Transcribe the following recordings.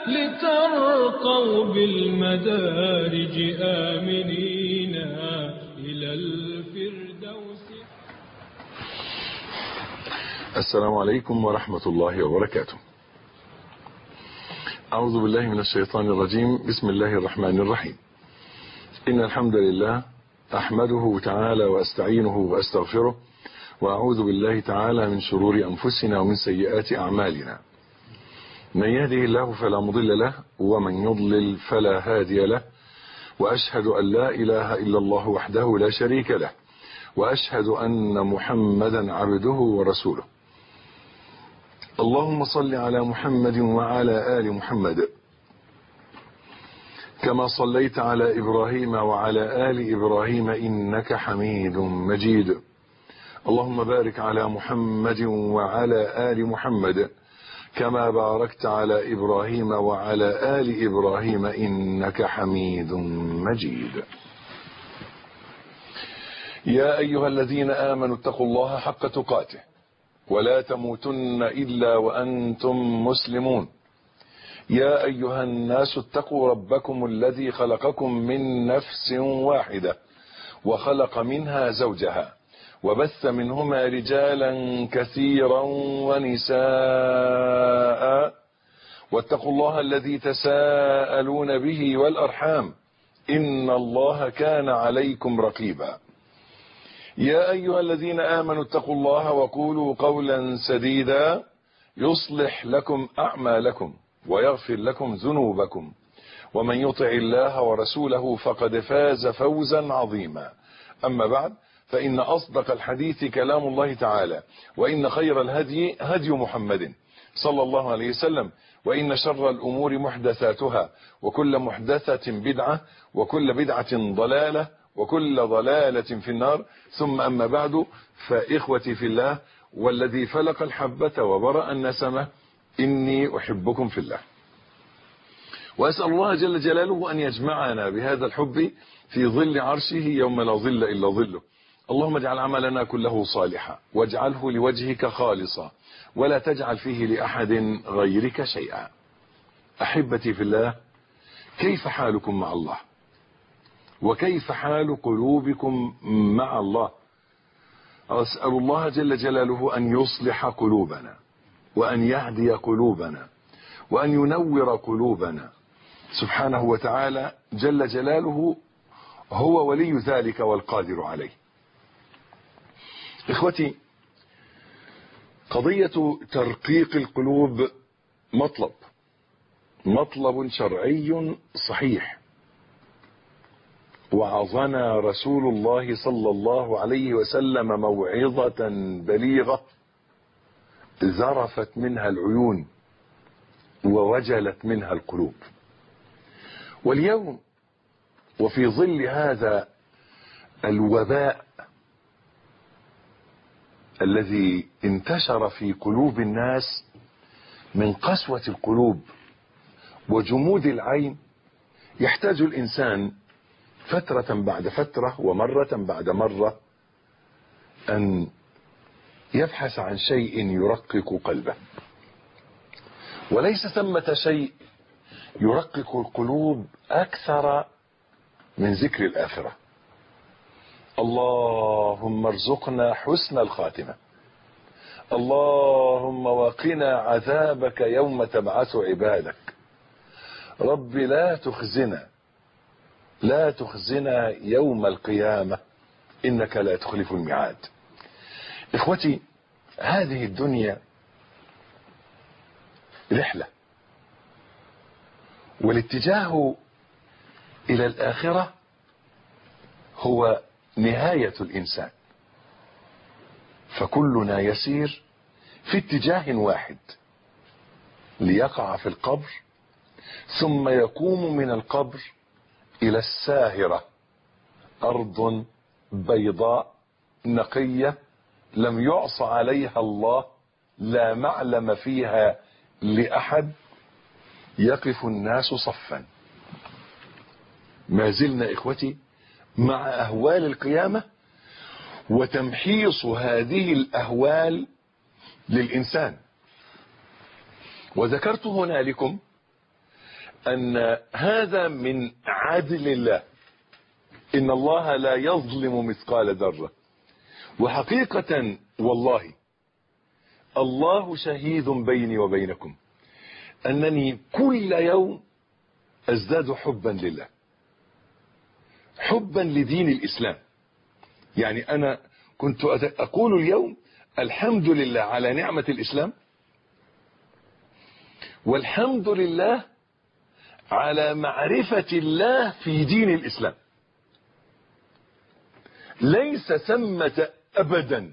لترقوا بالمدارج آمنين إلى الفردوس. السلام عليكم ورحمة الله وبركاته. أعوذ بالله من الشيطان الرجيم. بسم الله الرحمن الرحيم. إن الحمد لله أحمده تعالى وأستعينه وأستغفره، وأعوذ بالله تعالى من شرور أنفسنا ومن سيئات أعمالنا. من يهده الله فلا مضل له، ومن يضلل فلا هادي له، وأشهد أن لا إله إلا الله وحده لا شريك له، وأشهد أن محمدا عبده ورسوله. اللهم صل على محمد وعلى آل محمد كما صليت على إبراهيم وعلى آل إبراهيم إنك حميد مجيد. اللهم بارك على محمد وعلى آل محمد كما باركت على إبراهيم وعلى آل إبراهيم إنك حميد مجيد. يا أيها الذين آمنوا اتقوا الله حق تقاته ولا تموتن إلا وأنتم مسلمون. يا أيها الناس اتقوا ربكم الذي خلقكم من نفس واحدة وخلق منها زوجها وبث منهما رجالا كثيرا ونساء، واتقوا الله الذي تساءلون به والأرحام إن الله كان عليكم رقيبا. يا أيها الذين آمنوا اتقوا الله وقولوا قولا سديدا يصلح لكم أعمالكم ويغفر لكم ذنوبكم، ومن يطع الله ورسوله فقد فاز فوزا عظيما. أما بعد، فإن أصدق الحديث كلام الله تعالى، وإن خير الهدي هدي محمد صلى الله عليه وسلم، وإن شر الأمور محدثاتها، وكل محدثة بدعة، وكل بدعة ضلالة، وكل ضلالة في النار. ثم أما بعد، فإخوتي في الله والذي فلق الحبة وبرأ النسمة، إني أحبكم في الله، وأسأل الله جل جلاله أن يجمعنا بهذا الحب في ظل عرشه يوم لا ظل إلا ظله. اللهم اجعل عملنا كله صالحا، واجعله لوجهك خالصا، ولا تجعل فيه لأحد غيرك شيئا. أحبتي في الله، كيف حالكم مع الله؟ وكيف حال قلوبكم مع الله؟ أسأل الله جل جلاله أن يصلح قلوبنا، وأن يهدي قلوبنا، وأن ينور قلوبنا سبحانه وتعالى جل جلاله، هو ولي ذلك والقادر عليه. إخوتي، قضية ترقيق القلوب مطلب شرعي صحيح، وعظنا رسول الله صلى الله عليه وسلم موعظة بليغة ذرفت منها العيون ووجلت منها القلوب. واليوم وفي ظل هذا الوباء الذي انتشر في قلوب الناس من قسوة القلوب وجمود العين، يحتاج الإنسان فترة بعد فترة ومرة بعد مرة أن يبحث عن شيء يرقق قلبه. وليس ثمة شيء يرقق القلوب أكثر من ذكر الآخرة. اللهم ارزقنا حسن الخاتمة، اللهم وقنا عذابك يوم تبعث عبادك. رب لا تخزنا يوم القيامة إنك لا تخلف الميعاد. إخوتي، هذه الدنيا رحلة، والاتجاه إلى الآخرة هو نهاية الإنسان، فكلنا يسير في اتجاه واحد ليقع في القبر، ثم يقوم من القبر إلى الساهرة، أرض بيضاء نقية لم يعص عليها الله، لا معلم فيها لأحد، يقف الناس صفا. ما زلنا إخوتي مع أهوال القيامة وتمحيص هذه الأهوال للإنسان. وذكرت هنا لكم أن هذا من عدل الله، إن الله لا يظلم مثقال ذرة. وحقيقة والله الله شهيد بيني وبينكم أنني كل يوم أزداد حبا لله، حبا لدين الإسلام. يعني أنا كنت أقول اليوم الحمد لله على نعمة الإسلام، والحمد لله على معرفة الله في دين الإسلام. ليس ثمة أبدا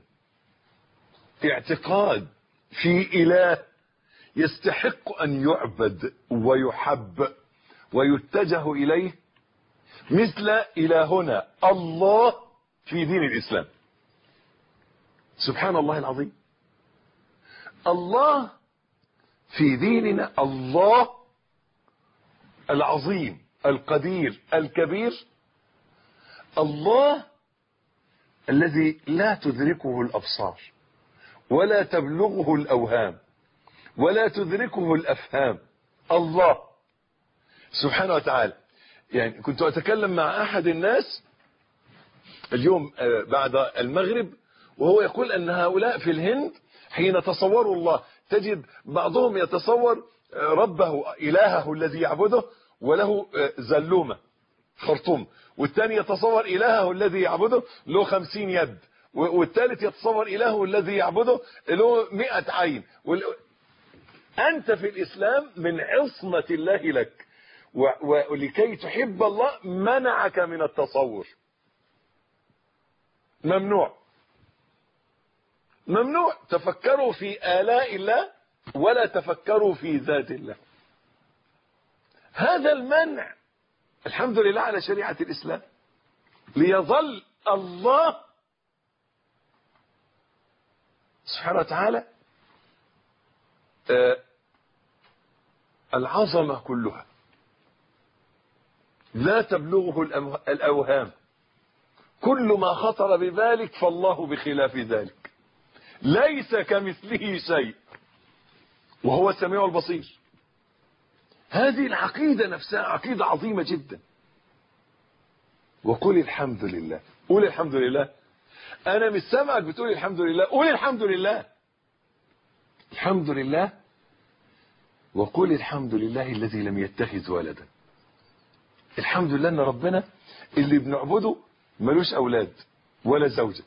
اعتقاد في إله يستحق أن يعبد ويحب ويتجه إليه مثل إلهنا الله في دين الإسلام. سبحان الله العظيم. الله في ديننا، الله العظيم القدير الكبير، الله الذي لا تدركه الأبصار ولا تبلغه الأوهام ولا تدركه الأفهام، الله سبحانه وتعالى. يعني كنت أتكلم مع أحد الناس اليوم بعد المغرب، وهو يقول أن هؤلاء في الهند حين تصوروا الله تجد بعضهم يتصور ربه إلهه الذي يعبده وله زلومة خرطوم، والثاني يتصور إلهه الذي يعبده له 50 يد، والثالث يتصور إلهه الذي يعبده له 100 عين. أنت في الإسلام من عصمة الله لك، ولكي تحب الله منعك من التصور. ممنوع، ممنوع. تفكروا في آلاء الله ولا تفكروا في ذات الله. هذا المنع الحمد لله على شريعة الإسلام، ليظل الله سبحانه وتعالى العظمة كلها لا تبلغه الأوهام. كل ما خطر ببالك فالله بخلاف ذلك، ليس كمثله شيء وهو السميع البصير. هذه العقيدة نفسها عقيدة عظيمة جدا. وقل الحمد لله، قول الحمد لله. أنا مش سامعك بتقول الحمد لله، قول الحمد لله. الحمد لله. وقل الحمد لله الذي لم يتخذ ولدا. الحمد لله ان ربنا اللي بنعبده ملوش اولاد ولا زوجة.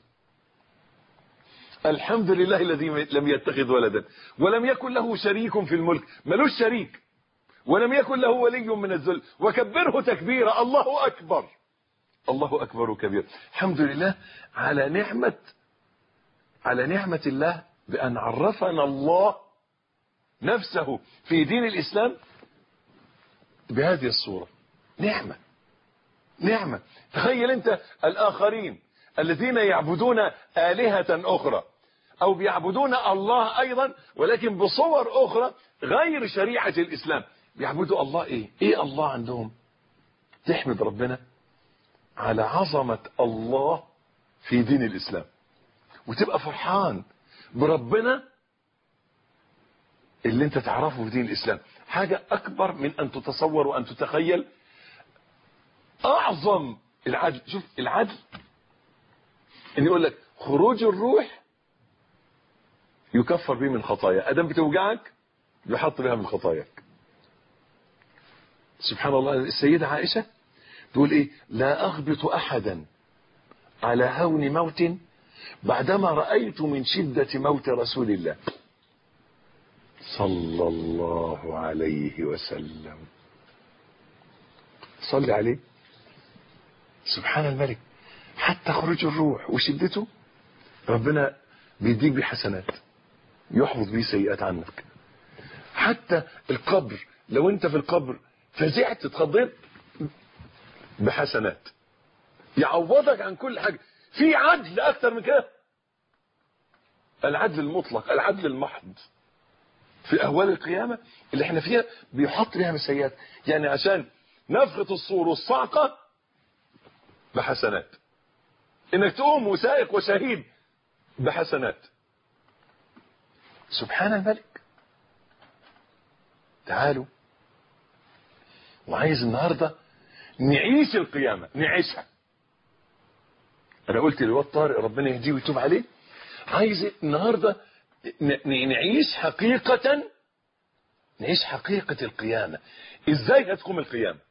الحمد لله الذي لم يتخذ ولدا ولم يكن له شريك في الملك، ملوش شريك، ولم يكن له ولي من الذل، وكبره تكبيرا. الله اكبر، الله اكبر كبير. الحمد لله على نعمة الله بأن عرفنا الله نفسه في دين الإسلام بهذه الصورة. نعمة، نعمة. تخيل أنت الآخرين الذين يعبدون آلهة أخرى أو بيعبدون الله أيضا ولكن بصور أخرى غير شريعة الإسلام، بيعبدوا الله إيه الله عندهم؟ تحمد ربنا على عظمة الله في دين الإسلام، وتبقى فرحان بربنا اللي انت تعرفه في دين الإسلام. حاجة أكبر من أن تتصور وأن تتخيل. أعظم العدل، شوف العدل إن يقول لك خروج الروح يكفر به من خطايا، أدم بتوجعك يحط بها من خطاياك. سبحان الله. السيدة عائشة تقول إيه؟ لا أغبط أحدا على هون موت بعدما رأيت من شدة موت رسول الله صلى الله عليه وسلم. صلي عليه. سبحان الملك. حتى خروج الروح وشدته ربنا بيديك بحسنات يحفظ بيه سيئات عنك. حتى القبر، لو انت في القبر فزعت اتخضيت بحسنات يعوضك عن كل حاجة. في عدل اكتر من كده؟ العدل المطلق، العدل المحض في أهوال القيامة اللي احنا فيها بيحط لها مسيات. يعني عشان نفخة الصور والصعقة بحسنات، انك تقوم وسائق وشهيد بحسنات. سبحان الملك. تعالوا وعايز النهاردة نعيش القيامة، نعيشها. انا قلت للواد طارق ربنا يهديه ويتوب عليه، عايز النهاردة نعيش حقيقة، نعيش حقيقة القيامة. ازاي هتقوم القيامة؟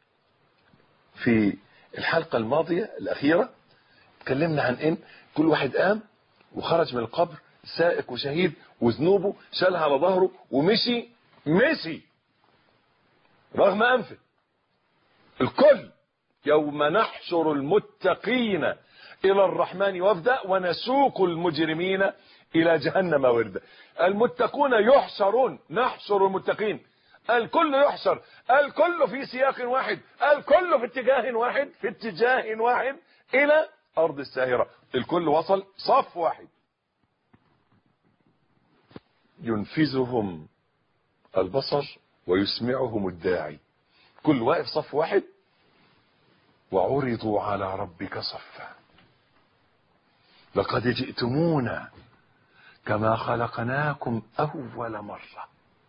في الحلقة الماضية الأخيرة اتكلمنا عن ان كل واحد قام وخرج من القبر سائق وشهيد، وذنوبه شالها على ظهره ومشي رغم أنفه. الكل يوم نحشر المتقين إلى الرحمن وفدا ونسوق المجرمين إلى جهنم وردا. المتقون يحشرون، نحشر المتقين، الكل يحشر، الكل في سياق واحد، الكل في اتجاه واحد إلى أرض الساهرة. الكل وصل صف واحد، ينفذهم البصر ويسمعهم الداعي. كل واقف صف واحد، وعرضوا على ربك صفا لقد جئتمونا كما خلقناكم أول مرة.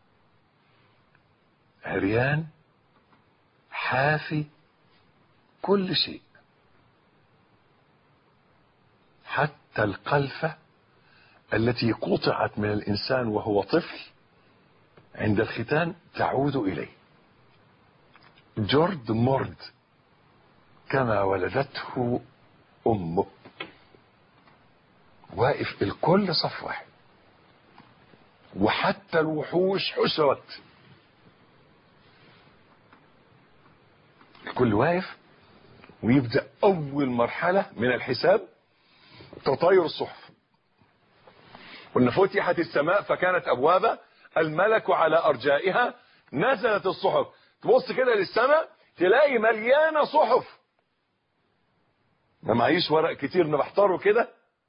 عريان حافي كل شيء، حتى القلفة التي قطعت من الإنسان وهو طفل عند الختان تعود إليه. جرد مرد كما ولدته أمه. واقف الكل صف واحد، وحتى الوحوش حشرت، الكل واقف. ويبدأ أول مرحلة من الحساب تطاير الصحف. قلنا فتحت السماء فكانت أبوابا، الملك على أرجائها، نزلت الصحف. تبص كده للسماء تلاقي مليانة صحف. ما معيش ورق كتير نبحتره كده،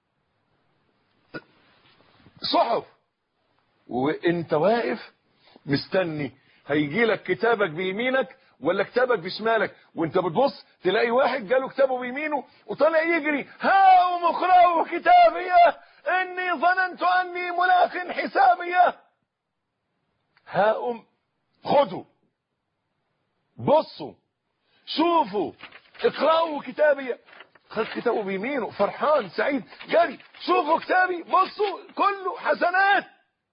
صحف. وانت واقف مستني هيجي لك كتابك بيمينك ولا كتابك بشمالك، وانت بتبص تلاقي واحد جاله كتابه بيمينه وطلع يجري، هاؤم اقرأوا كتابيه اني ظننت اني ملاق حسابيه. هاؤم خذوا، بصوا، شوفوا، اقرأوا كتابيه. خد كتابه بيمينه فرحان سعيد، جري، شوفوا كتابي، بصوا كله حسنات.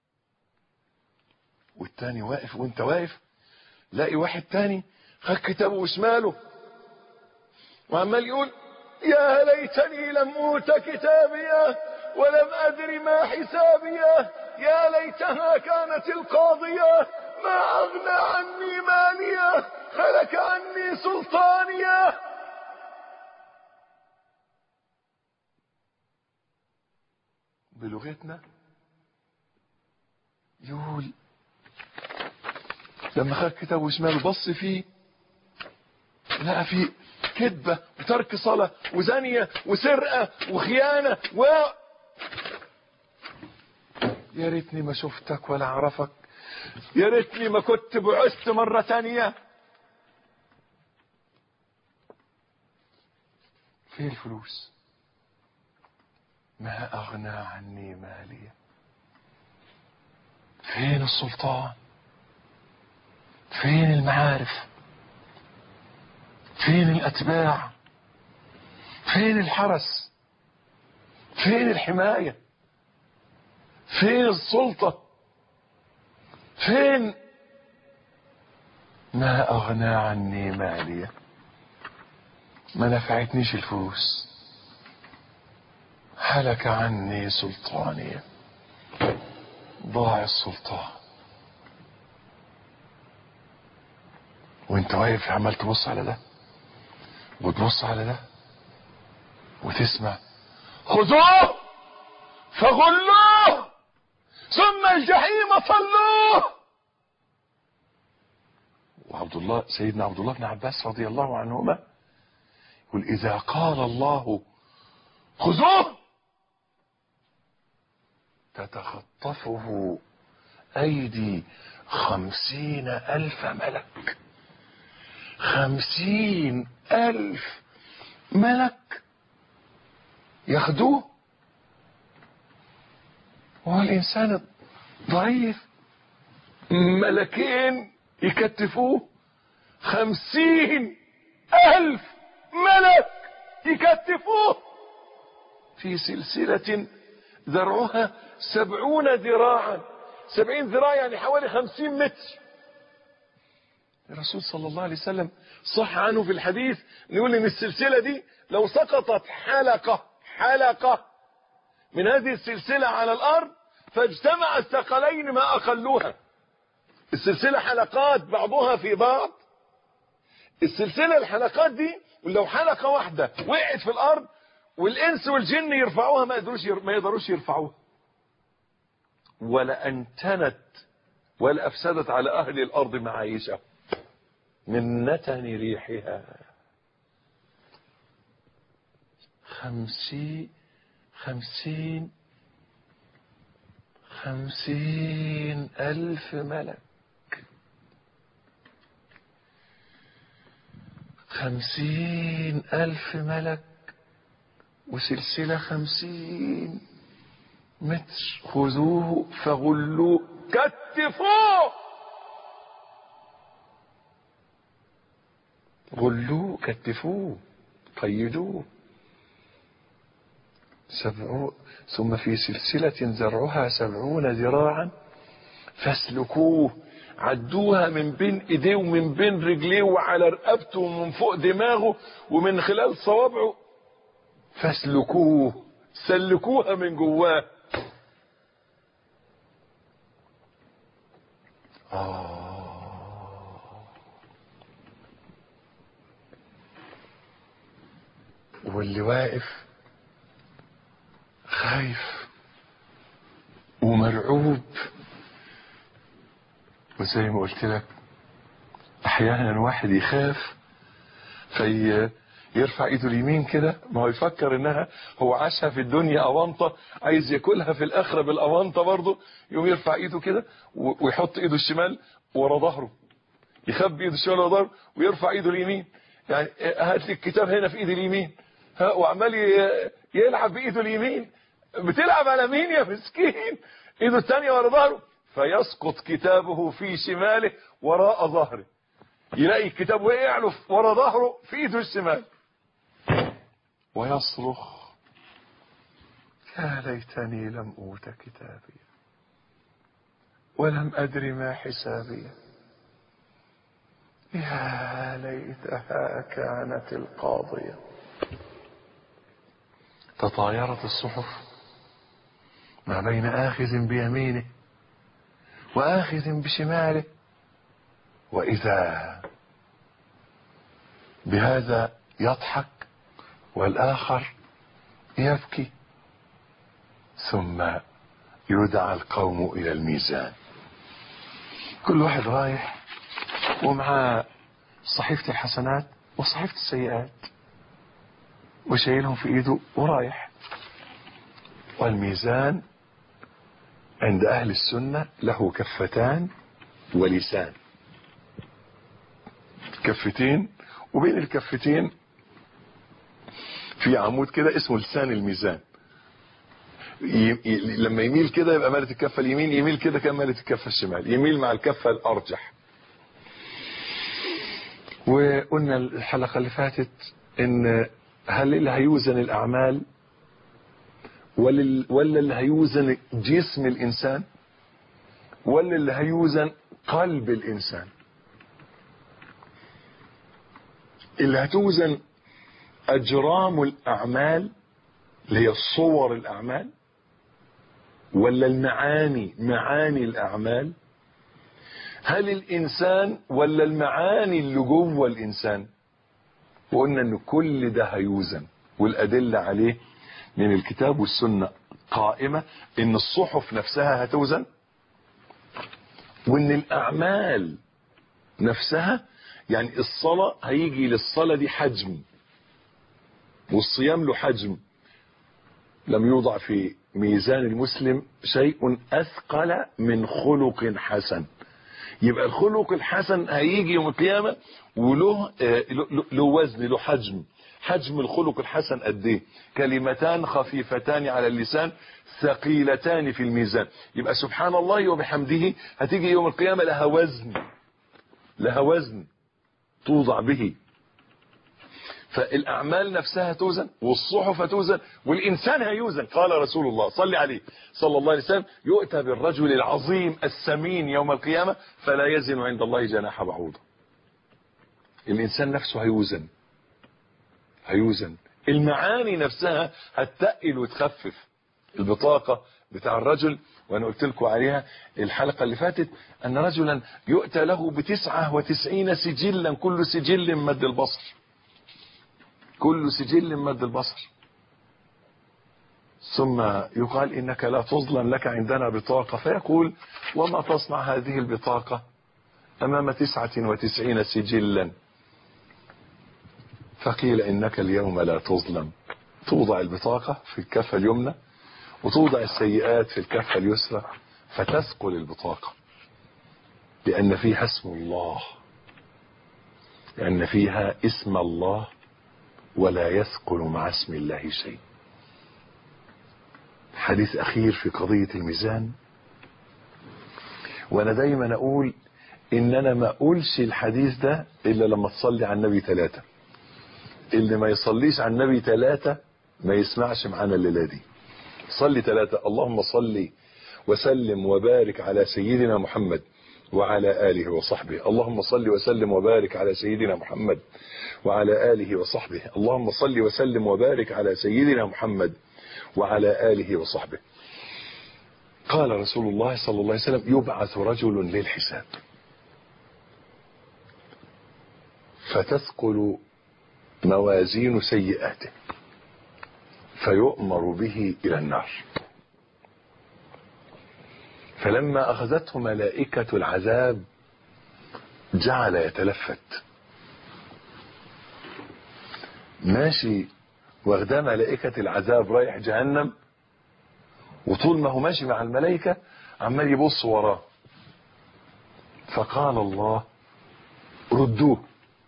والتاني واقف، وانت واقف لاقي واحد تاني خد كتابه بشماله وعمال يقول يا ليتني لم اوت كتابيه ولم ادر ما حسابيه، يا ليتها كانت القاضيه ما اغنى عني ماليه، هلك عني سلطانيه. بلغتنا يقول لما خد كتابه شماله بص فيه لقى فيه كذبة وترك صلاة وزانية وسرقة وخيانة يا ريتني ما شفتك ولا عرفك، يا ريتني ما كنت بعثت مرة تانية. فين الفلوس؟ ما أغنى عني مالية. فين السلطان؟ فين المعارف؟ فين الأتباع؟ فين الحرس؟ فين الحماية؟ فين السلطة؟ فين؟ ما أغنى عني مالية. ما نفعتنيش الفلوس، هلك عني سلطاني، ضاع السلطان. وانت واقف عمال تبص على ده وتبص على ده وتسمع خذوه فغلوه ثم الجحيم صلوه. سيدنا عبد الله بن عباس رضي الله عنهما يقول إذا قال الله خذوه تتخطفه أيدي 50,000 ملك. 50,000 ملك ياخدوه، وهو الإنسان ضعيف، ملكين يكتفوه 50,000 ملك يكتفوه في سلسلة ذرعها 70 ذراعا. 70 ذراع يعني حوالي 50 متر. الرسول صلى الله عليه وسلم صح عنه في الحديث نقول ان السلسلة دي لو سقطت حلقة من هذه السلسلة على الارض فاجتمع الثقلين ما اقلوها. السلسلة حلقات بعضها في بعض. السلسلة الحلقات دي ولو حلقة واحدة وقعت في الارض والانس والجن يرفعوها ما يقدروش يرفعوها. ولا انتنت ولا افسدت على اهل الارض معايشهم من نتن ريحها. 50,000 ملك. 50,000 ملك وسلسلة 50 متر. خذوه فغلوه كتفوه. غلوه كتفوه قيدوه. ثم في سلسلة ذرعها 70 ذراعا فاسلكوه. عدوها من بين ايديه ومن بين رجليه وعلى رقبته ومن فوق دماغه ومن خلال صوابعه. فاسلكوه سلكوها من جواه. واللي واقف خايف ومرعوب. وزي ما قلت لك احيانا الواحد يخاف يرفع ايده اليمين كده، ما هو يفكر انها هو عاشها في الدنيا اونطه عايز ياكلها في الاخره بالاونطه برضه، يقوم يرفع ايده كده ويحط ايده الشمال ورا ظهره، يخبي ايده الشمال ورا ظهره ويرفع ايده اليمين. يعني هات لي الكتاب هنا في ايدي اليمين وعمال يلعب بايده اليمين. بتلعب على مين يا مسكين؟ ايده الثانيه ورا ظهره فيسقط كتابه في شماله وراء ظهره، يلاقي الكتاب وقع له ورا ظهره في ايده الشمال ويصرخ يا ليتني لم اوت كتابي ولم ادر ما حسابي يا ليتها كانت القاضية. تطايرت الصحف ما بين آخذ بيمينه وآخذ بشماله، وإذا بهذا يضحك والآخر يبكي. ثم يدعى القوم إلى الميزان، كل واحد رايح ومعاه صحيفة الحسنات وصحيفة السيئات وشايلهم في ايده ورايح. والميزان عند اهل السنة له كفتان ولسان، كفتين وبين الكفتين في عمود كده اسمه لسان الميزان. لما يميل كده يبقى مالت الكفة اليمين، يميل كده كان مالت الكفة الشمال، يميل مع الكفة الارجح. وقلنا الحلقة اللي فاتت ان هل اللي هيوزن الاعمال ولا اللي هيوزن جسم الانسان ولا اللي هيوزن قلب الانسان؟ اللي هتوزن اجرام الاعمال اللي هي صور الاعمال ولا معاني الاعمال؟ هل الانسان ولا المعاني اللي جوه الانسان؟ وقلنا ان كل ده هيوزن، والادله عليه من الكتاب والسنه قائمه، ان الصحف نفسها هتوزن، وان الاعمال نفسها يعني الصلاه هيجي للصلاه دي حجم والصيام له حجم. لم يوضع في ميزان المسلم شيء اثقل من خلق حسن. يبقى الخلق الحسن هيجي يوم القيامة وله له وزن، له حجم الخلق الحسن قد ايه؟ كلمتان خفيفتان على اللسان ثقيلتان في الميزان. يبقى سبحان الله وبحمده هتيجي يوم القيامة لها وزن توضع به. فالأعمال نفسها توزن، والصحف توزن، والإنسان هيوزن. قال رسول الله صلى عليه صلى الله عليه وسلم: يؤتى بالرجل العظيم السمين يوم القيامة فلا يزن عند الله جناح بعوضة. الإنسان نفسه هيوزن. المعاني نفسها هتتقل وتخفف. البطاقة بتاع الرجل، وانا قلت لكم عليها الحلقة اللي فاتت، ان رجلا يؤتى له ب99 سجلا، كل سجل مد البصر، كل سجل مد البصر. ثم يقال انك لا تظلم، لك عندنا بطاقة. فيقول: وما تصنع هذه البطاقة امام 99 سجلا؟ فقيل: انك اليوم لا تظلم. توضع البطاقة في الكفة اليمنى، وتوضع السيئات في الكفة اليسرى، فتثقل البطاقة، لأن فيها اسم الله، لأن فيها اسم الله، ولا يثقل مع اسم الله شيء. حديث أخير في قضية الميزان. وأنا دايما أقول إن أنا ما أقولش الحديث ده إلا لما تصلي على النبي 3. اللي ما يصليش على النبي 3 ما يسمعش معانا الليلة دي. صلي 3: اللهم صل وسلم وبارك على سيدنا محمد وعلى آله وصحبه. اللهم صل وسلم وبارك على سيدنا محمد وعلى آله وصحبه. اللهم صل وسلم وبارك على سيدنا محمد وعلى آله وصحبه. قال رسول الله صلى الله عليه وسلم: يبعث رجل للحساب فتثقل موازين سيئاته فيؤمر به إلى النار. فلما أخذته ملائكة العذاب جعل يتلفت، ماشي واخداه ملائكة العذاب رايح جهنم، وطول ما هو ماشي مع الملائكة عمال يبص وراه. فقال الله: ردوه.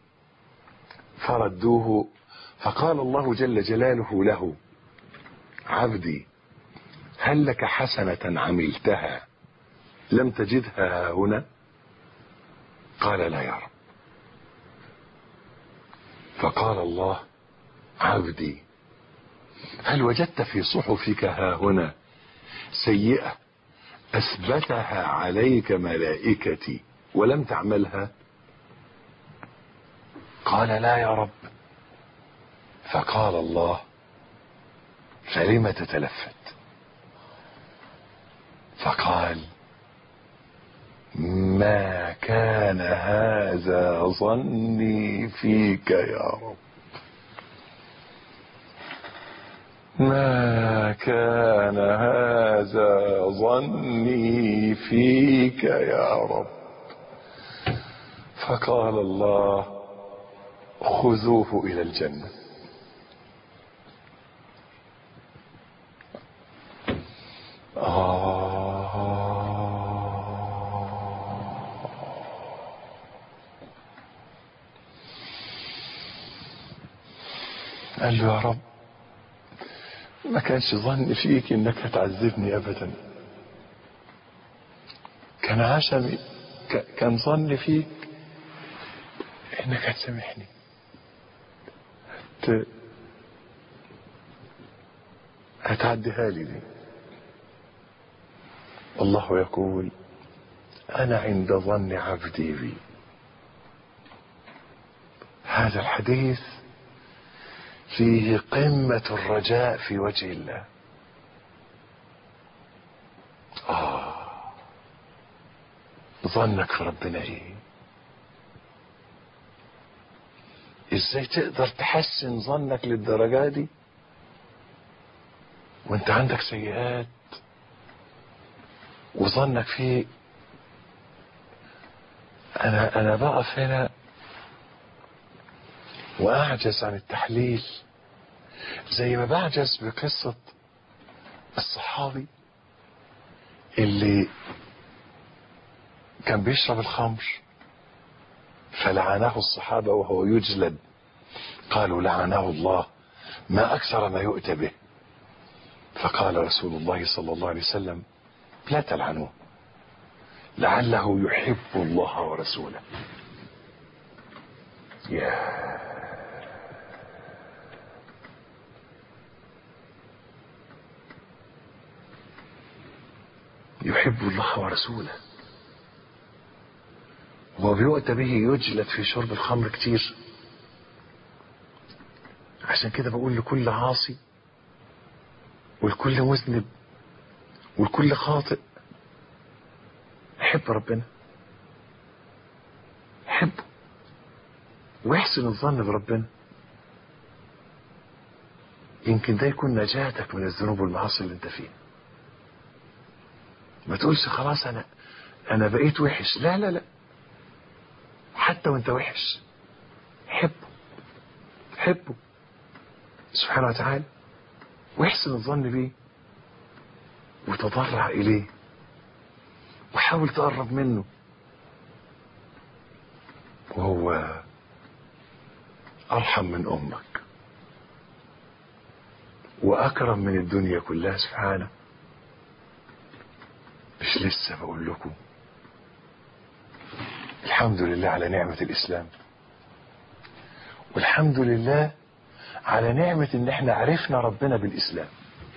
فردوه. فقال الله جل جلاله له: عبدي، هل لك حسنة عملتها لم تجدها هنا؟ قال: لا يا رب. فقال الله: عبدي، هل وجدت في صحفك ها هنا سيئة أثبتها عليك ملائكتي ولم تعملها؟ قال: لا يا رب. فقال الله: فلم تتلفت؟ فقال: ما كان هذا ظني فيك يا رب، ما كان هذا ظني فيك يا رب. فقال الله: خذوه إلى الجنة. قال له: يا رب، ما كانش ظني فيك انك هتعذبني ابدا، كان عشمي، كان ظني فيك انك هتسامحني، هتعديها لي دي. الله يقول: انا عند ظن عبدي بي. هذا الحديث فيه قمة الرجاء في وجه الله. ظنك في ربنا ايه؟ ازاي تقدر تحسن ظنك للدرجة دي وانت عندك سيئات وظنك فيه؟ انا بقف هنا واعجز عن التحليل، زي ما بعجز بقصة الصحابي اللي كان بيشرب الخمر فلعنه الصحابة وهو يجلد، قالوا: لعنه الله، ما أكثر ما يؤتى به. فقال رسول الله صلى الله عليه وسلم: لا تلعنوه، لعله يحب الله ورسوله. يحب الله ورسوله وبيؤتى به يجلد في شرب الخمر كتير. عشان كده بقول لكل عاصي والكل مذنب والكل خاطئ، حب ربنا، حبه واحسن الظن بربنا. يمكن ده يكون نجاتك من الذنوب والمعاصي اللي انت فيها. ما تقولش خلاص انا بقيت وحش. لا لا لا، حتى وانت وحش حبه سبحانه وتعالى، واحسن الظن بيه وتضرع اليه وحاول تقرب منه. وهو ارحم من امك واكرم من الدنيا كلها سبحانه. مش لسه بقول لكم الحمد لله على نعمة الإسلام، والحمد لله على نعمة ان احنا عرفنا ربنا بالإسلام.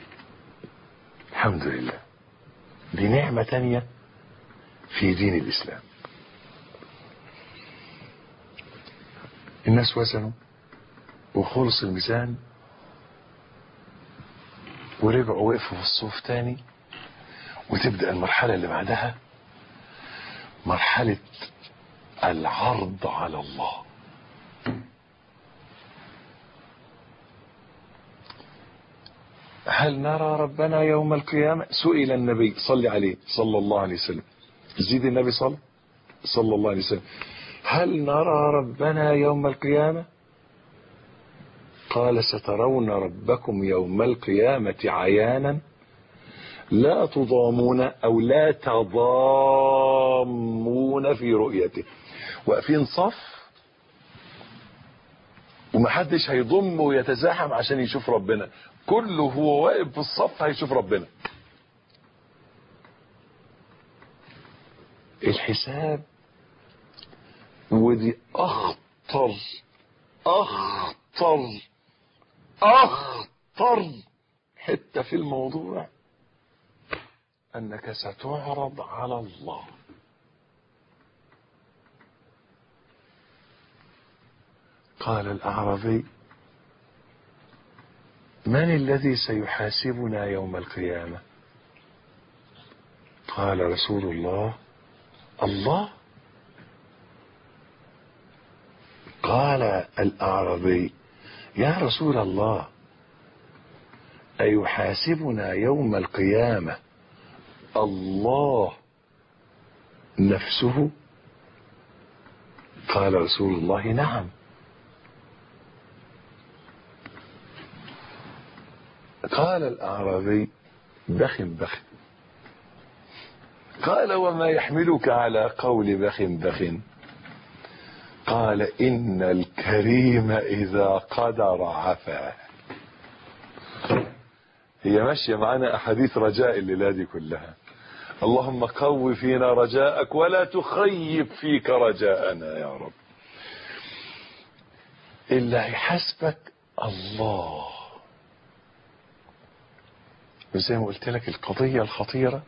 الحمد لله، دي نعمة تانية في دين الإسلام. الناس وزنوا وخلص الميزان ورجعوا وقفوا في الصوف تاني، وتبدأ المرحلة اللي بعدها مرحلة العرض على الله. هل نرى ربنا يوم القيامة؟ سئل النبي صلى عليه صلى الله عليه وسلم، زيد النبي صلى الله عليه وسلم، هل نرى ربنا يوم القيامة؟ قال سترون ربكم يوم القيامة عيانا لا تضامون أو لا تضامون في رؤيته. واقفين صف ومحدش هيضم ويتزاحم عشان يشوف ربنا، كله هو واقف في الصف هيشوف ربنا. الحساب، ودي أخطر حتة في الموضوع، أنك ستعرض على الله. قال الأعرابي من الذي سيحاسبنا يوم القيامة؟ قال رسول الله الله. قال الأعرابي يا رسول الله أيحاسبنا يوم القيامة الله نفسه؟ قال رسول الله نعم. قال الأعرابي بخ. قال وما يحملك على قول بخ؟ قال إن الكريم إذا قدر عفا. هي ماشية معنا أحاديث رجاء الليلة دي كلها. اللهم قو فينا رجاءك ولا تخيب فيك رجاءنا يا رب. اللي هيحاسبك الله. وزي ما قلت لك القضية الخطيرة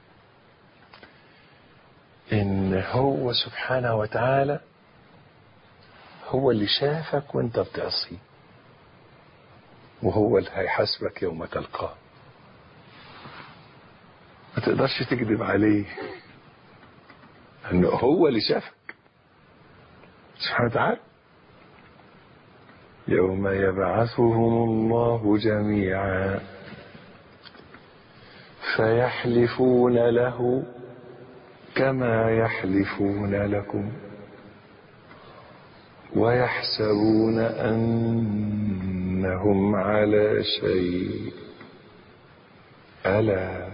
ان هو سبحانه وتعالى هو اللي شافك وانت بتعصيه، وهو اللي هيحاسبك يوم تلقاه. ما تقدرش تكذب عليه، انه هو اللي شافك سبحانه وتعالى. يوم يبعثهم الله جميعا فيحلفون له كما يحلفون لكم ويحسبون أنهم على شيء ألا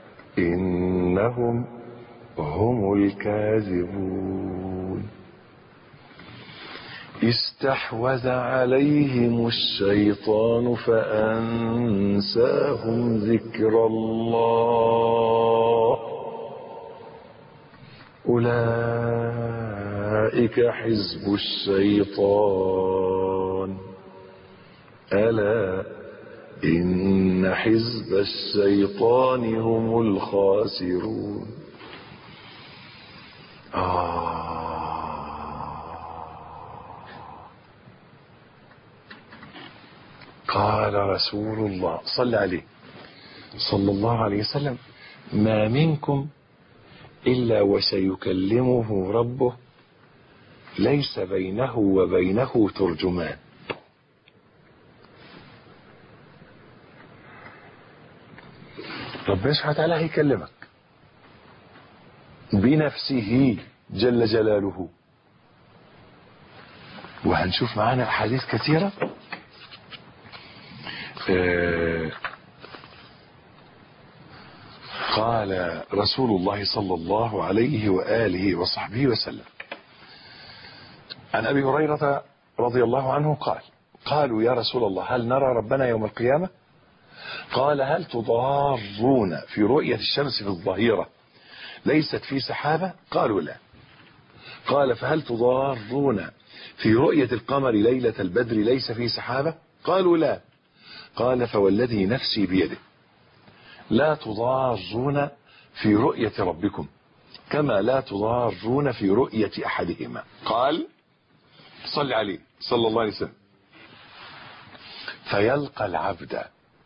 إنهم هم الكاذبون. استحوذ عليهم الشيطان فأنساهم ذكر الله أولئك أولئك حزب الشيطان ألا إن حزب الشيطان هم الخاسرون. قال رسول الله صلى عليه صلى الله عليه وسلم: ما منكم إلا وسيكلمه ربه ليس بينه وبينه ترجمان. ربنا سبحانه وتعالى هيكلمك بنفسه جل جلاله، وهنشوف معانا أحاديث كثيرة. قال رسول الله صلى الله عليه وآله وصحبه وسلم عن أبي هريرة رضي الله عنه قال: قالوا يا رسول الله هل نرى ربنا يوم القيامة؟ قال: هل تضارون في رؤية الشمس في الظهيرة ليست في سحابة؟ قالوا لا. قال: فهل تضارون في رؤية القمر ليلة البدر ليس في سحابة؟ قالوا لا. قال: فوالذي نفسي بيده لا تضارون في رؤية ربكم كما لا تضارون في رؤية أحدهما. قال صل عليه صلى الله عليه وسلم: فيلقى العبد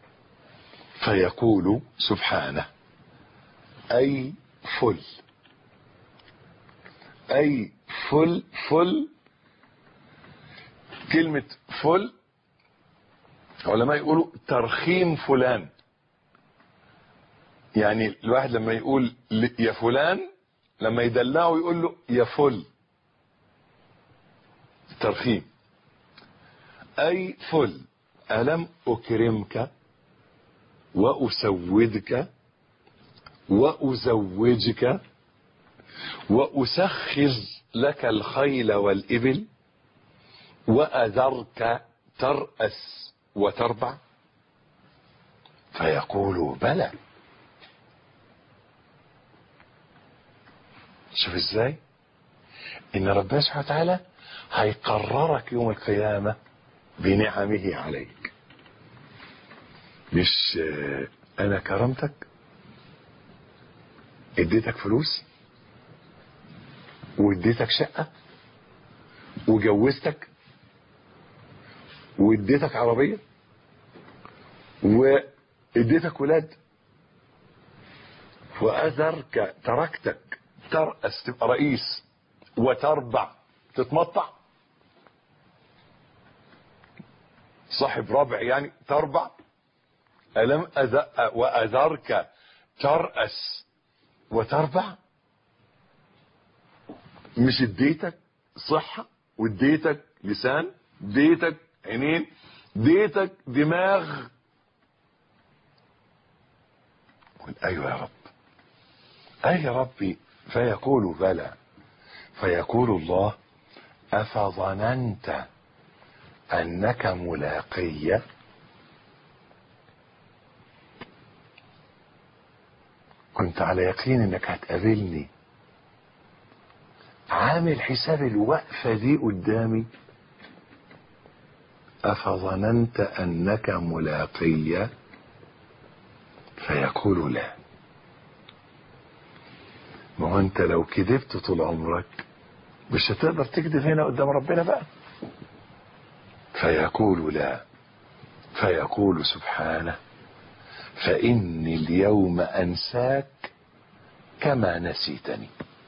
فيقول سبحانه أي فل أي فل فل. كلمة فل علماء يقولوا ترخيم فلان، يعني الواحد لما يقول يا فلان لما يدلعه يقول له يا فل، ترخيم. أي فل ألم أكرمك وأسودك وأزوجك وأسخر لك الخيل والإبل وأذرك ترأس وتربع؟ فيقول بلى. شوف ازاي ان ربنا سبحانه وتعالى هيقررك يوم القيامة بنعمه عليك. مش انا كرمتك اديتك فلوس واديتك شقة وجوزتك واديتك عربية واديتك ولاد وأذرك تركتك ترأس تبقى رئيس وتربع تتمطع صاحب ربع يعني تربع. ألم وأذرك ترأس وتربع؟ مش اديتك صحة واديتك لسان اديتك عينين اديتك دماغ؟ قل ايوه يا رب اي يا ربي. فيقول بلى. فيقول الله افظننت انك ملاقي؟ كنت على يقين انك هتقابلني، عامل حساب الوقفة دي قدامي؟ افظننت انك ملاقي؟ فيقول لا. ما هو انت لو كذبت طول عمرك مش هتقدر تكذب هنا قدام ربنا بقى. فيقول لا. فيقول سبحانه فإني اليوم أنساك كما نسيتني.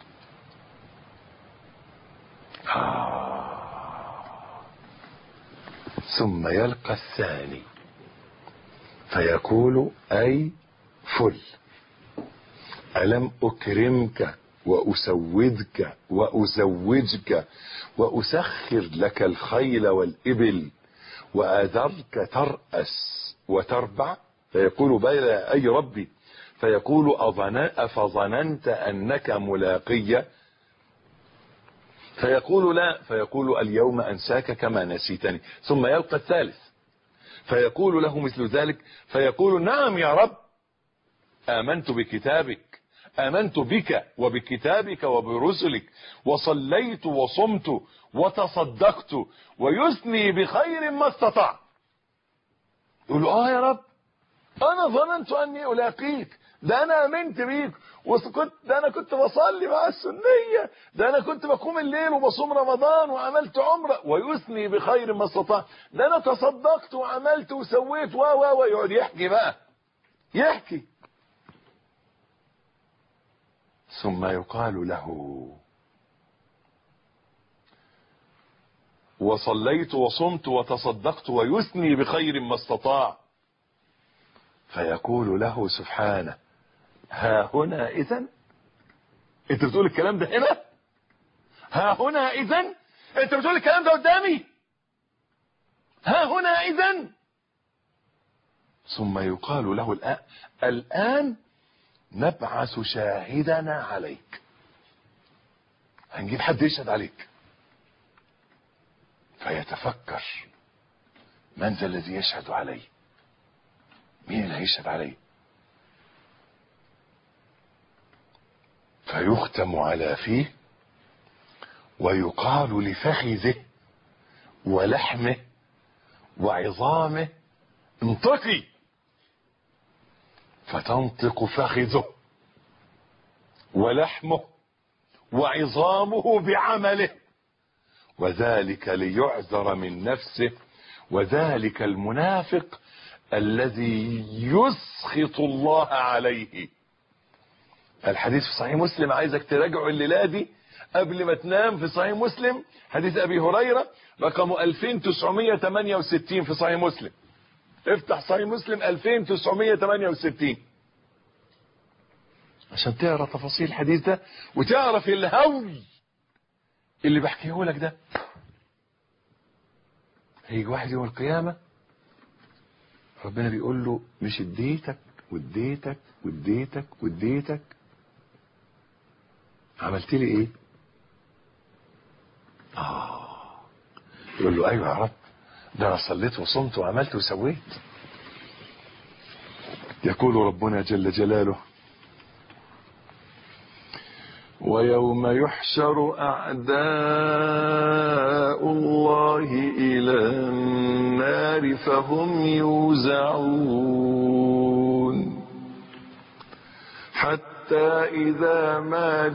ثم يلقى الثاني فيقول أي فل ألم أكرمك وأسودك وأزوجك وأسخر لك الخيل والإبل وأذرك ترأس وتربع؟ فيقول بلى أي ربي. فيقول أفظننت أنك ملاقي؟ فيقول لا. فيقول اليوم أنساك كما نسيتني. ثم يلقى الثالث فيقول له مثل ذلك. فيقول نعم يا رب آمنت بكتابك آمنت بك وبكتابك وبرسلك وصليت وصمت وتصدقت ويثني بخير ما استطاع. يقول له يا رب انا ظننت اني الاقيك، ده انا امنت بيك ده انا كنت بصلي مع السنيه، ده انا كنت بقوم الليل وبصوم رمضان وعملت عمره. ويثني بخير ما استطاع، ده انا تصدقت وعملت وسويت ويقعد يحكي بقى يحكي. ثم يقال له وصليت وصمت وتصدقت ويثني بخير ما استطاع، فيقول له سبحانه ها هنا إذن؟ انت بتقول الكلام ده هنا؟ ها هنا إذن؟ انت بتقول الكلام ده قدامي؟ ها هنا إذن؟ ثم يقال له الآن نبعث شاهدنا عليك، هنجيب حد يشهد عليك. فيتفكر من ذا الذي يشهد علي؟ مين اللي هيشهد علي؟ فيختم على فيه ويقال لفخذه ولحمه وعظامه انطقي، فتنطق فخذه ولحمه وعظامه بعمله، وذلك ليعذر من نفسه. وذلك المنافق الذي يسخط الله عليه. الحديث في صحيح مسلم، عايزك تراجعه الليلة دي قبل ما تنام، في صحيح مسلم حديث أبي هريرة رقم 2968 في صحيح مسلم. افتح صحيح مسلم 2968 عشان تقرا تفاصيل الحديث ده وتعرف الهول اللي بحكيه لك ده. هيجي واحد يوم القيامة ربنا بيقول له مش اديتك واديتك واديتك واديتك، عملت لي ايه؟ يقول له ايوه يا رب، ده انا صليت وصمت وعملت وسويت. يقول ربنا جل جلاله ويوم يحشر أعداء الله إلى النار فهم يوزعون حتى إذا ما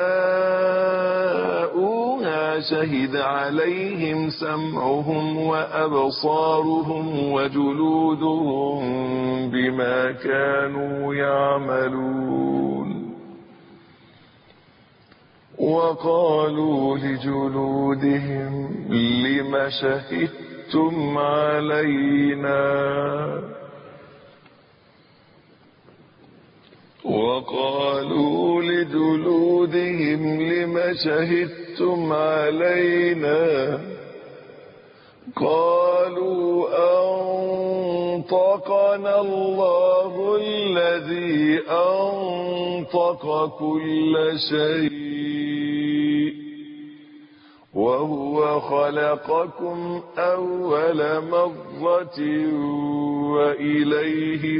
جاءوها شهد عليهم سمعهم وأبصارهم وجلودهم بما كانوا يعملون. وقالوا لجلودهم لم شهدتم علينا وقالوا لجلودهم لم شهدتم علينا قالوا أنطقنا الله الذي أنطق كل شيء وهو خلقكم أول مرة وإليه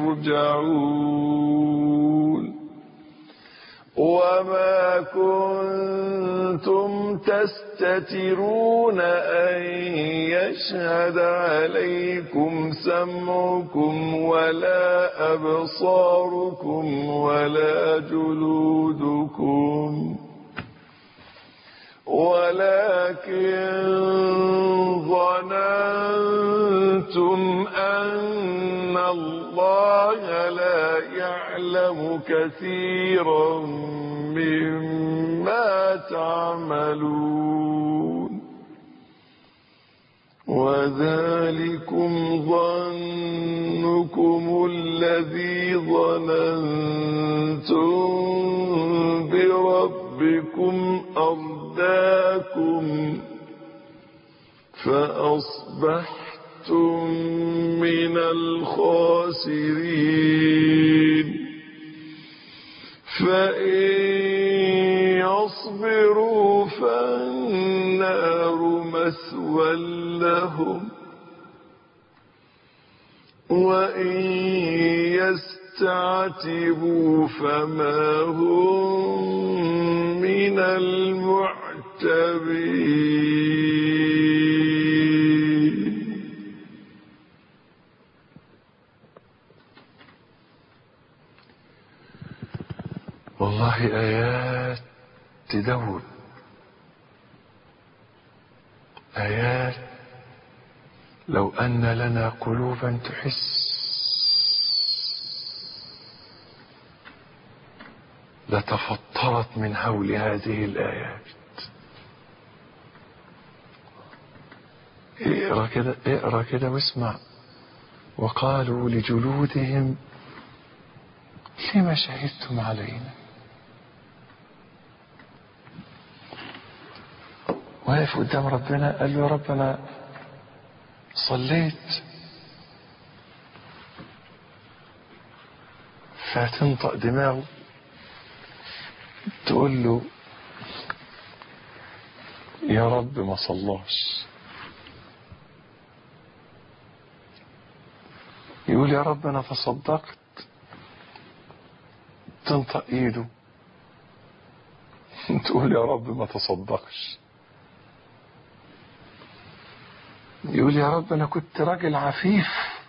ترجعون. وما كنتم تستترون أن يشهد عليكم سمعكم ولا أبصاركم ولا جلودكم ولكن ظننتم أن الله لا يعلم كثيرا مما تعملون. وذلكم ظنكم الذي ظننتم بربكم أرداكم فأصبحتم من الخاسرين. فإن يصبروا فالنار مثوى لهم وإن تعتبوا فما هم من المعتبين. والله آيات تدور، آيات لو أن لنا قلوبا تحس لتفطرت من هول هذه الآيات. اقرأ كده واسمع. وقالوا لجلودهم لما شهدتم علينا. واقف قدام ربنا قال له يا رب أنا صليت، فتنطق دماغه تقول له يا رب ما صلاش. يقول يا رب أنا تصدقت، تنطق ايده تقول يا رب ما تصدقش. يقول يا رب انا كنت راجل عفيف،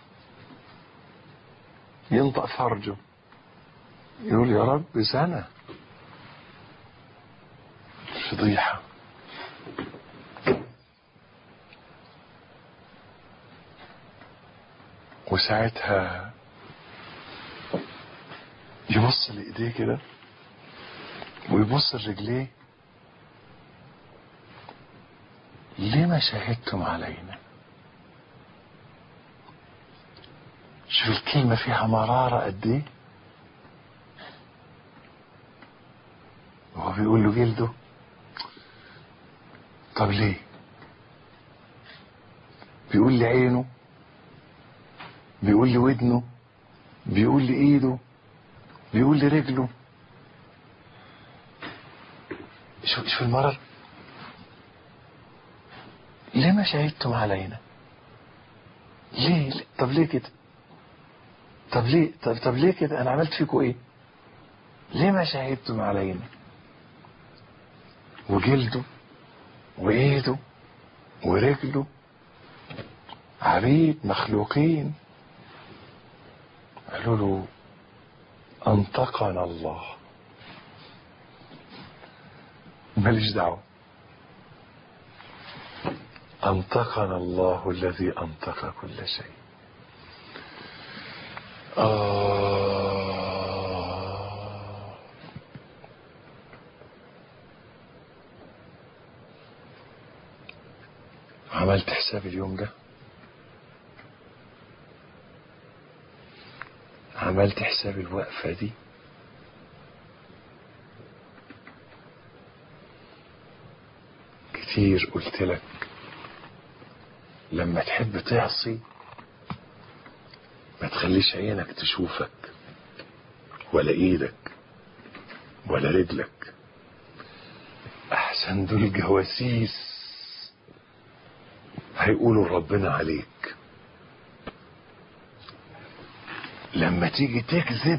ينطق فرجه يقول يا رب زنى. فضيحة. وساعتها يبص لإيديه كده ويبص لرجليه، لما شهدتم علينا. شوف الكلمة فيها مرارة قد ايه. وهو بيقول له جلده، طب ليه؟ بيقول لي عينه، بيقول لي ودنه، بيقول لي ايده، بيقول لي رجله. شوف المرض. لما شهدتم علينا؟ ليه؟ طب ليه كده؟ طب ليه؟ طب ليه كده؟ انا عملت فيكم ايه؟ لما شهدتم علينا؟ وجلده وايده ورجله عبيد مخلوقين. قالوا له انطقنا الله. ماليش دعوه. انطقنا الله الذي انطق كل شيء. عملت حساب اليوم ده، عملت حساب الوقفة دي. كتير قلت لك لما تحب تعصي ما تخليش عينك تشوفك ولا ايدك ولا رجلك، احسن دول جواسيس هيقولوا ربنا عليك. لما تيجي تكذب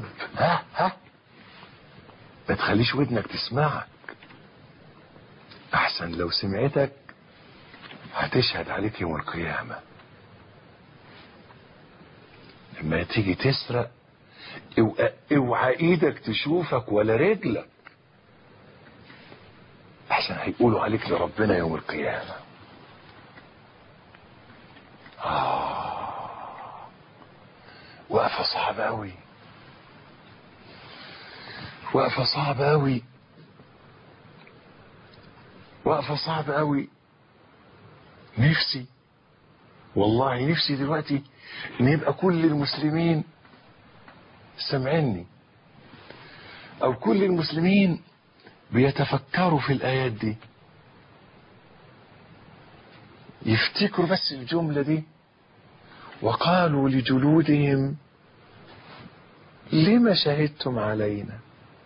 ما تخليش ودنك تسمعك، احسن لو سمعتك هتشهد عليك يوم القيامة. لما تيجي تسرق اوعى ايدك تشوفك ولا رجلك، احسن هيقولوا عليك لربنا يوم القيامة. وقفة صعبة قوي، وقفة صعبة قوي، وقفة صعبة قوي. نفسي والله نفسي دلوقتي ان يبقى كل المسلمين سمعني، او كل المسلمين بيتفكروا في الايات دي، يفتكروا بس الجملة دي. وقالوا لجلودهم لما شهدتم علينا.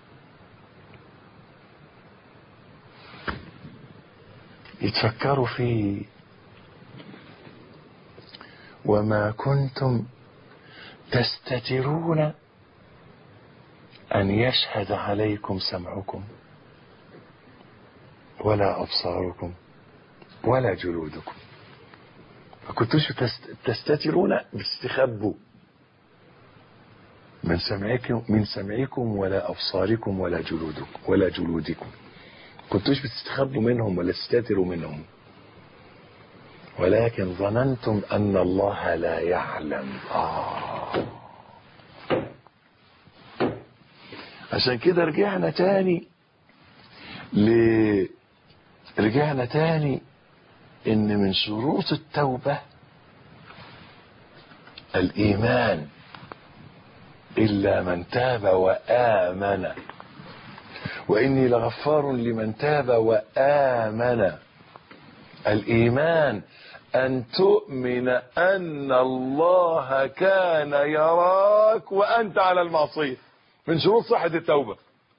يتفكروا في وما كنتم تستترون أن يشهد عليكم سمعكم ولا أبصاركم ولا جلودكم. ما كنتوش تستترون، بتستخبوا من سمعكم ولا أبصاركم ولا جلودكم. كنتوش بتستخبوا منهم ولا تستتروا منهم، ولكن ظننتم أن الله لا يعلم. عشان كده رجعنا تاني إن من شروط التوبة الإيمان، إلا من تاب وآمن، وإني لغفار لمن تاب وآمن. الإيمان أن تؤمن أن الله كان يراك وأنت على المعصية، من شروط صحة التوبة.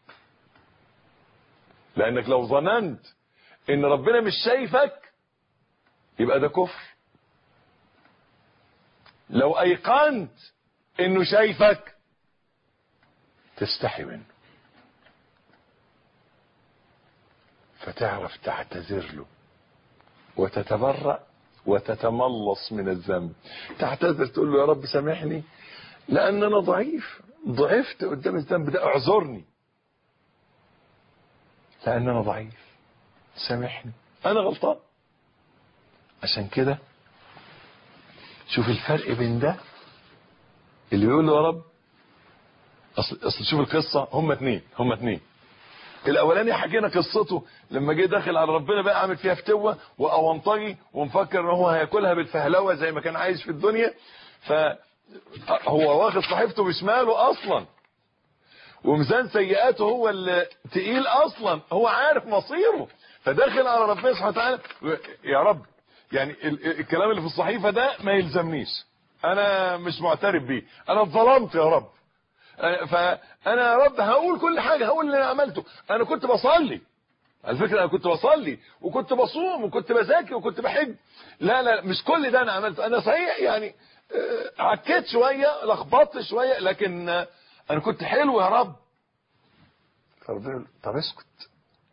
لأنك لو ظننت إن ربنا مش شايفك يبقى ده كفر. لو أيقنت إنه شايفك تستحي منه، فتعرف تعتذر له وتتبرأ وتتملص من الذنب. تعتذر تقول له يا رب سامحني لأن أنا ضعفت قدام الذنب ده، اعذرني لأن أنا ضعيف، سامحني أنا غلطان. عشان كده شوف الفرق بين ده اللي يقول له يا رب، أصل شوف القصة، هم اتنين. الاولاني حكينا قصته لما جه داخل على ربنا بقى عامل فيها فتوه واونطجي ومفكر ان هو هياكلها بالفهلوه زي ما كان عايش في الدنيا، فهو واخد صحيفته بشماله اصلا، وميزان سيئاته هو اللي تقيل اصلا، هو عارف مصيره، فداخل على ربنا سبحانه وتعالى يا رب يعني الكلام اللي في الصحيفه ده ما يلزمنيش، انا مش معترف بيه، انا اتظلمت يا رب، فانا يا رب هقول كل حاجه، هقول اللي انا عملته. انا كنت بصلي، على فكره انا كنت بصلي وكنت بصوم وكنت بذاكر وكنت بحج، لا مش كل ده انا عملته، انا صحيح يعني عكيت شويه، لخبطت شويه، لكن انا كنت حلو يا رب. فربنا طب اسكت،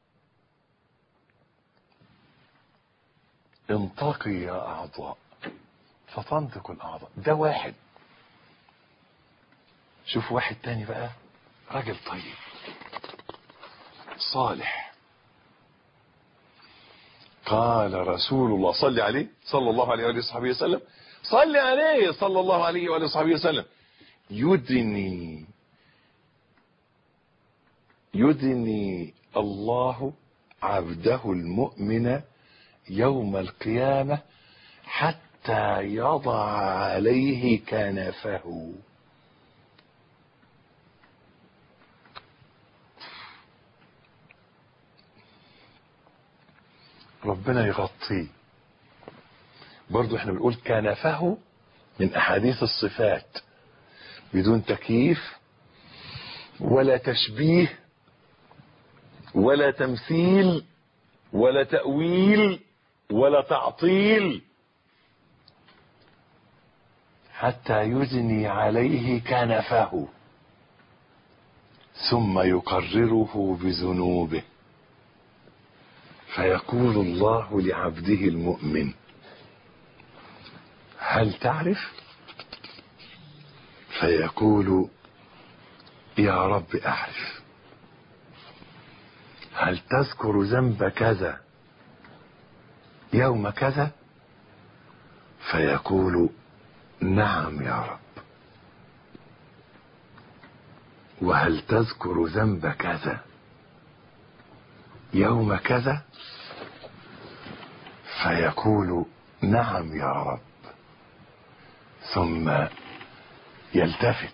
انطقي يا اعضاء فتنطق الاعضاء. ده واحد. شوف واحد تاني بقى، راجل طيب صالح، قال رسول الله صلى عليه صلى الله عليه وآله وصحبه وسلم، صلى عليه صلى الله عليه وآله وصحبه وسلم، يدني الله عبده المؤمن يوم القيامة حتى يضع عليه كنفه. ربنا يغطيه. برضو احنا بنقول كنفه من احاديث الصفات، بدون تكييف ولا تشبيه ولا تمثيل ولا تأويل ولا تعطيل، حتى يجني عليه كنفه ثم يقرره بذنوبه، فيقول الله لعبده المؤمن هل تعرف؟ فيقول يا رب أعرف. هل تذكر ذنب كذا يوم كذا؟ فيقول نعم يا رب. وهل تذكر ذنب كذا يوم كذا؟ فيقول نعم يا رب. ثم يلتفت،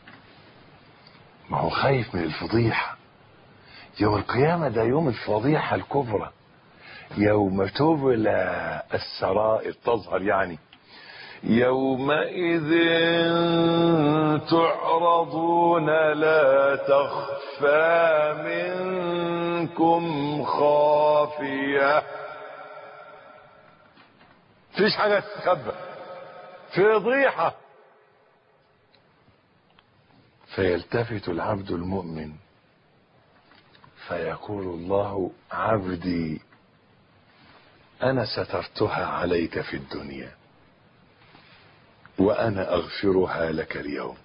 ما هو خايف من الفضيحة. يوم القيامة ده يوم الفضيحة الكبرى، يوم تبلى السرائر، تظهر يعني. يومئذ تعرضون لا تخفى منكم خافية. مفيش حاجة تتخبى، فضيحة فيلتفت العبد المؤمن فيقول الله: عبدي أنا سترتها عليك في الدنيا وأنا أغفرها لك اليوم.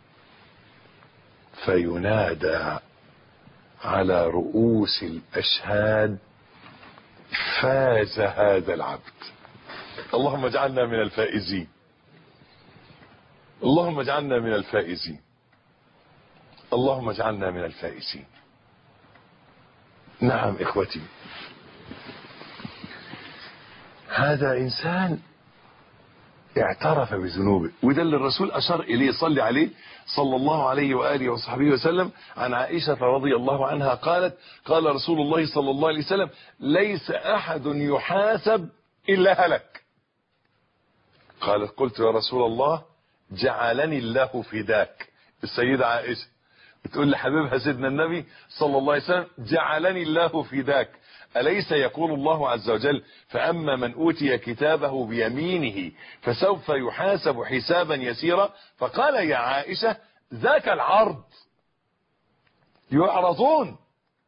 فينادى على رؤوس الأشهاد: فاز هذا العبد. اللهم اجعلنا من الفائزين، اللهم اجعلنا من الفائزين، اللهم اجعلنا من الفائزين. نعم إخوتي، هذا إنسان اعترف بذنوبه، وده اللي الرسول أشار إليه صلى عليه صلى الله عليه وآله وصحبه وسلم. عن عائشة رضي الله عنها قالت: قال رسول الله صلى الله عليه وسلم: ليس أحد يحاسب إلا هلك. قالت: قلت يا رسول الله جعلني الله فداك. السيدة عائشة بتقول لحبيبها سيدنا النبي صلى الله عليه وسلم: جعلني الله فداك. أليس يقول الله عز وجل: فأما من أوتي كتابه بيمينه فسوف يحاسب حسابا يسيرا. فقال: يا عائشة ذاك العرض، يعرضون،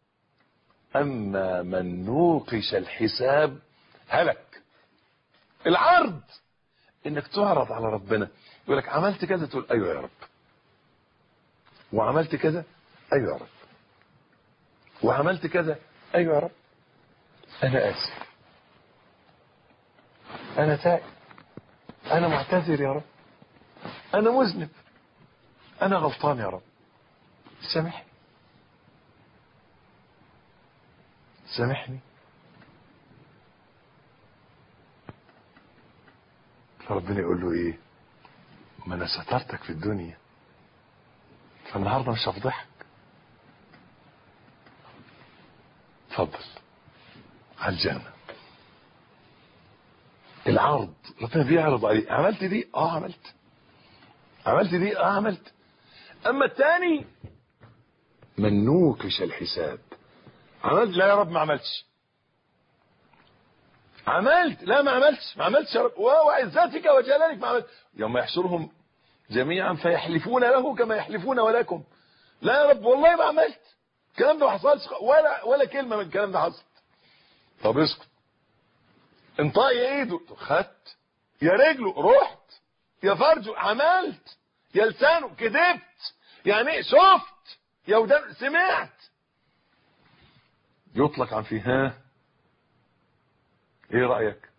أما من نوقش الحساب هلك. العرض انك تعرض على ربنا، يقول لك عملت كذا تقول ايوه يا رب، وعملت كذا ايوه يا رب، وعملت كذا ايوه يا رب، انا اسف، انا تائب، انا معتذر يا رب، انا مذنب، انا غلطان يا رب، سامحني سامحني. فربنا يقول له ايه؟ ما انا سترتك في الدنيا، فالنهارده مش هفضحك، اتفضل على الجنة. العرض ربنا بيعرض عليه: عملت دي؟ اه عملت. عملت دي؟ اه عملت. اما الثاني من نوقش الحساب: عملت؟ لا يا رب ما عملتش. عملت؟ لا ما عملتش، ما عملتش يا رب، وعزتك وجلالك ما عملت. يوم يحشرهم جميعا فيحلفون له كما يحلفون ولكم: لا يا رب والله ما عملت، الكلام ده ما حصلش، ولا كلمه من الكلام ده حصلت. طب اسكت. انطق يا ايده خدت، يا رجله رحت، يا فرجه عملت، يا لسانه كذبت، يعني ايه شفت، يا ودان سمعت. يطلق عن فيه. ها ايه رأيك؟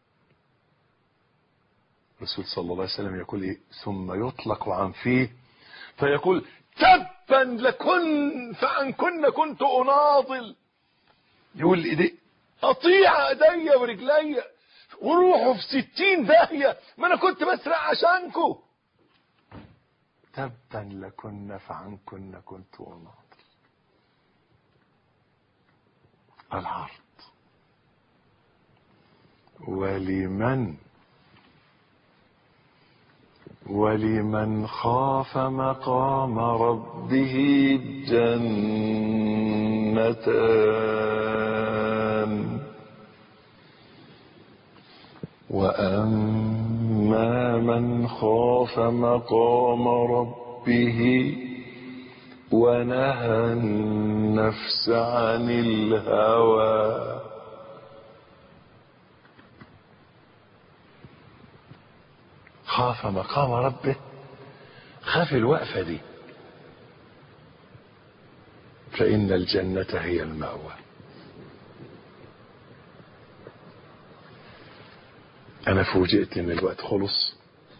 الرسول صلى الله عليه وسلم يقول ايه؟ ثم يطلق عن فيه فيقول: تبا لكن فعن كنت اناضل. يقول ايدي اطيع ايديا ورجليا وروحوا في 60 داهية، ما انا كنت بسرق عشانكو. تبا لكن فعن كنت اناضل. العرض. ولمن خاف مقام ربه جنتان. وأما من خاف مقام ربه ونهى النفس عن الهوى خاف مقام ربه، خاف الوقفة دي، فإن الجنة هي المأوى. أنا فوجئت إن الوقت خلص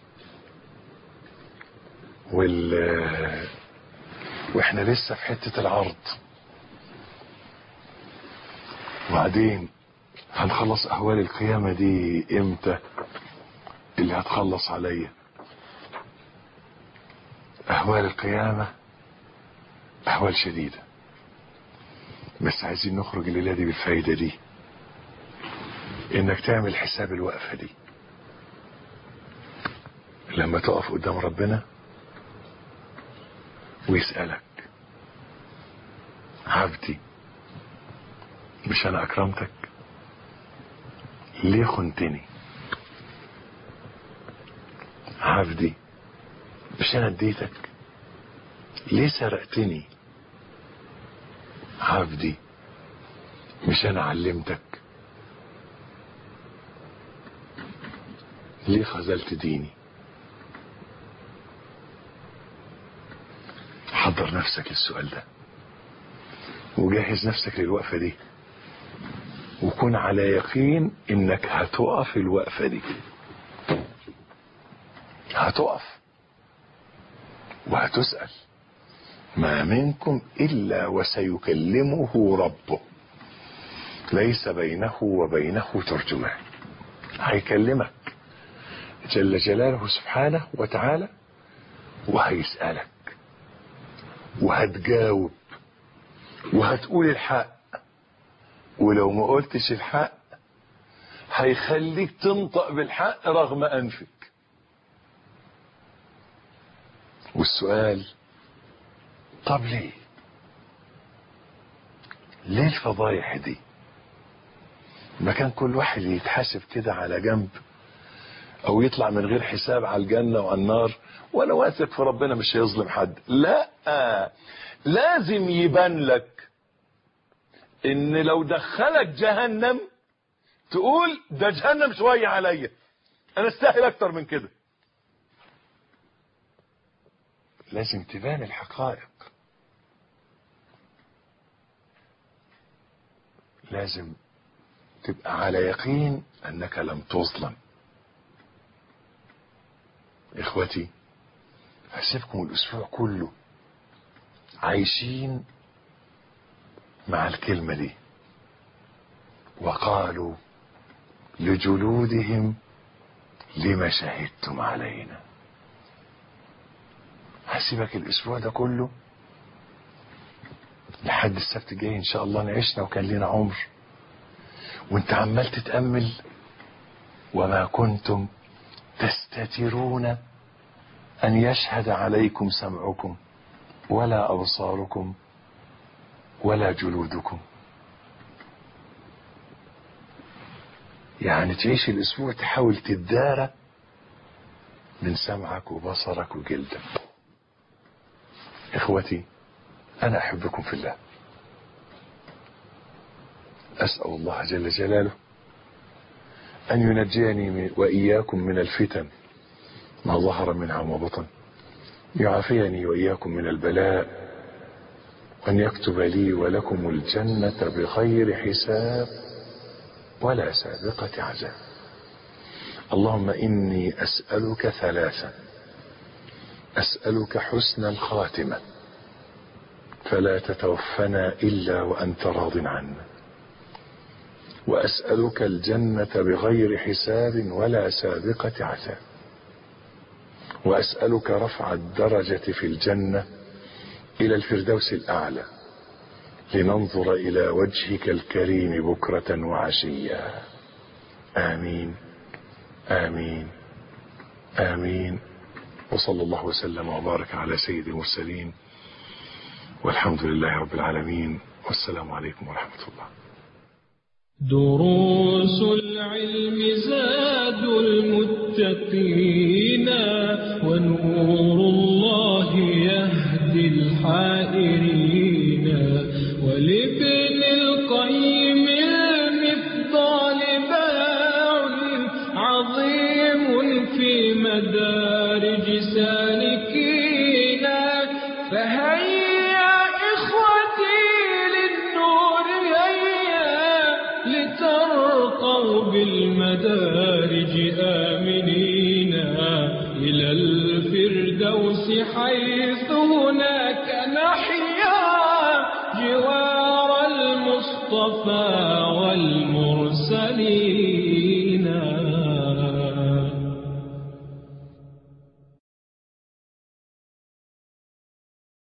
وإحنا لسه في حتة العرض، وبعدين هنخلص أهوال القيامة دي إمتى؟ اللي هتخلص عليا أهوال القيامة أهوال شديدة، بس عايزين نخرج الليلة دي بالفايدة دي، إنك تعمل حساب الوقفة دي لما تقف قدام ربنا ويسألك: عبدي مش أنا أكرمتك؟ ليه خنتني؟ عبدي مش أنا اديتك؟ ليه سرقتني عبدي؟ مش انا علمتك؟ ليه خذلت ديني؟ حضر نفسك للسؤال ده وجهز نفسك للوقفة دي، وكن على يقين انك هتقف الوقفة دي، هتقف وهتسأل. ما منكم إلا وسيكلمه ربه ليس بينه وبينه ترجمان. هيكلمك جل جلاله سبحانه وتعالى وهيسألك وهتجاوب وهتقول الحق، ولو ما قلتش الحق هيخليك تنطق بالحق رغم أنفك. والسؤال طب ليه الفضايح دي؟ ما كان كل واحد يتحاسب كده على جنب او يطلع من غير حساب على الجنة وعلى النار، وانا واثق في ربنا مش هيظلم حد. لا، لازم يبان لك ان لو دخلك جهنم تقول ده جهنم شوية عليا، انا استاهل اكتر من كده. لازم تبان الحقائق، لازم تبقى على يقين انك لم تظلم. اخوتي، هسيبكم الاسبوع كله عايشين مع الكلمة دي. وقالوا لجلودهم لما شهدتم علينا. هسيبك الاسبوع ده كله لحد السبت الجاي ان شاء الله، نعيشنا وكان لنا عمر، وانت عمال تتأمل وما كنتم تستترون ان يشهد عليكم سمعكم ولا ابصاركم ولا جلودكم. يعني تعيش الاسبوع تحاول تدارى من سمعك وبصرك وجلدك. اخوتي، انا احبكم في الله. اسأل الله جل جلاله ان ينجيني واياكم من الفتن ما ظهر منها وما بطن، يعافيني واياكم من البلاء، وان يكتب لي ولكم الجنة بغير حساب ولا سابقة عذاب. اللهم اني اسألك ثلاثا: اسألك حسن الخاتمة فلا تتوفنا الا وانت راض عنا، واسألك الجنة بغير حساب ولا سابقة عذاب، واسألك رفع الدرجة في الجنة الى الفردوس الاعلى لننظر الى وجهك الكريم بكرة وعشيا. امين امين امين. وصلى الله وسلم وبارك على سيد المرسلين، والحمد لله رب العالمين، والسلام عليكم ورحمة الله. دروس العلم زاد المتقين، ونور الله يهدي الحائرين، ولابن القيم المفضال باع عظيم في مدارج سالكين. فهيا إخوتي للنور هيا، لترقوا بالمدارج آمنين إلى الفردوس، حيث هناك نحيا جوار المصطفى والمرسلين.